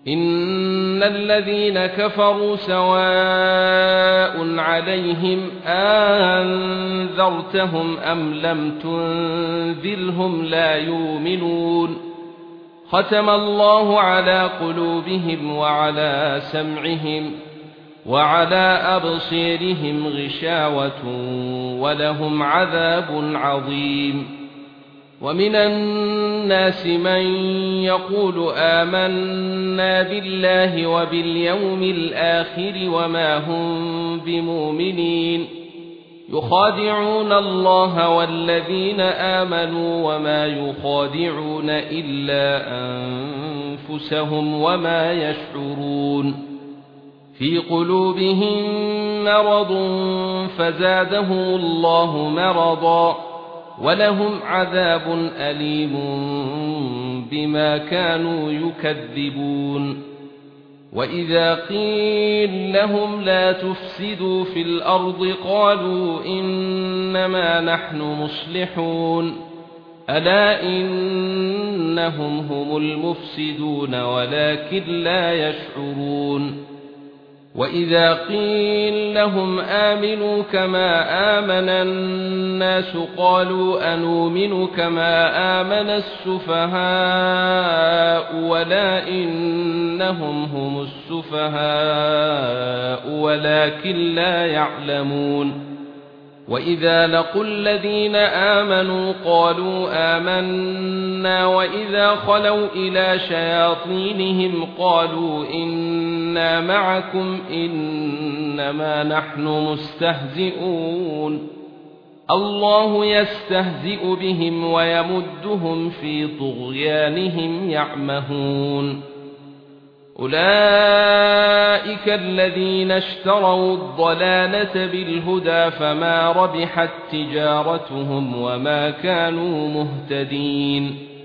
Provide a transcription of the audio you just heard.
إن الذين كفروا سواء عليهم أنذرتهم أم لم تنذرهم لا يؤمنون ختم الله على قلوبهم وعلى سمعهم وعلى أبصيرهم غشاوة ولهم عذاب عظيم ومن الناس من يقول آمنا بالله وباليوم الآخر وما هم بمؤمنين يخادعون الله والذين آمنوا وما يخادعون إلا أنفسهم وما يشعرون في قلوبهم مرض فزادهم الله مرضا ولهم عذاب أليم بما كانوا يكذبون وإذا قيل لهم لا تفسدوا في الأرض قالوا إنما نحن مصلحون ألا إنهم هم المفسدون ولكن لا يشعرون وإذا قيل لهم آمنوا كما آمن الناس قالوا أنؤمن كما آمن السفهاء ولا إنهم هم السفهاء ولكن لا يعلمون وإذا لقوا الذين آمنوا قالوا آمنا وإذا خلوا إلى شياطينهم قالوا إنا معكم إنما نحن مستهزئون الله يستهزئ بهم ويمدهم في طغيانهم يعمهون أولئك الذين اشتروا الضلالة بالهدى فما ربحت تجارتهم وما كانوا مهتدين